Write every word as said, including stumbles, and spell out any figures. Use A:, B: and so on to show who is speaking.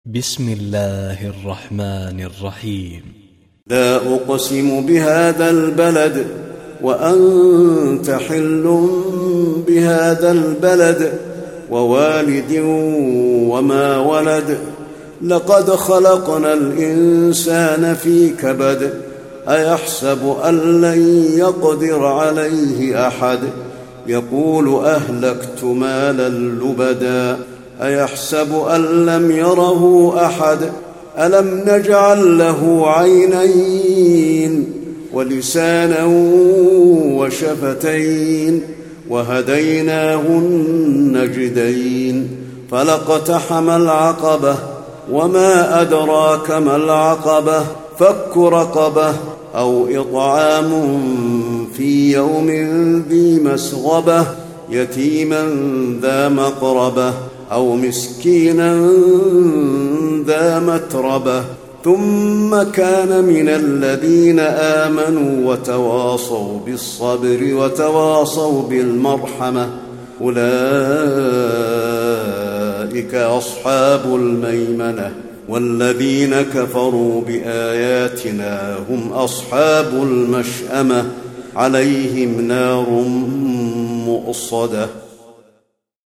A: بسم الله الرحمن الرحيم.
B: لا أقسم بهذا البلد وأنت حل بهذا البلد ووالد وما ولد. لقد خلقنا الإنسان في كبد. أيحسب أن لن يقدر عليه أحد. يقول أهلكت مالا لبدا. أيحسب أن لم يره أحد. ألم نجعل له عينين ولسانا وشفتين وهديناه النجدين. فلاقتحم العقبة وما أدراك ما العقبة. فك رقبة أو إطعام في يوم ذي مسغبة يتيما ذا مقربة أو مسكينا ذا متربة. ثم كان من الذين آمنوا وتواصوا بالصبر وتواصوا بالمرحمة. أولئك أصحاب الميمنة. والذين كفروا بآياتنا هم أصحاب المشأمة. عليهم نار مؤصدة.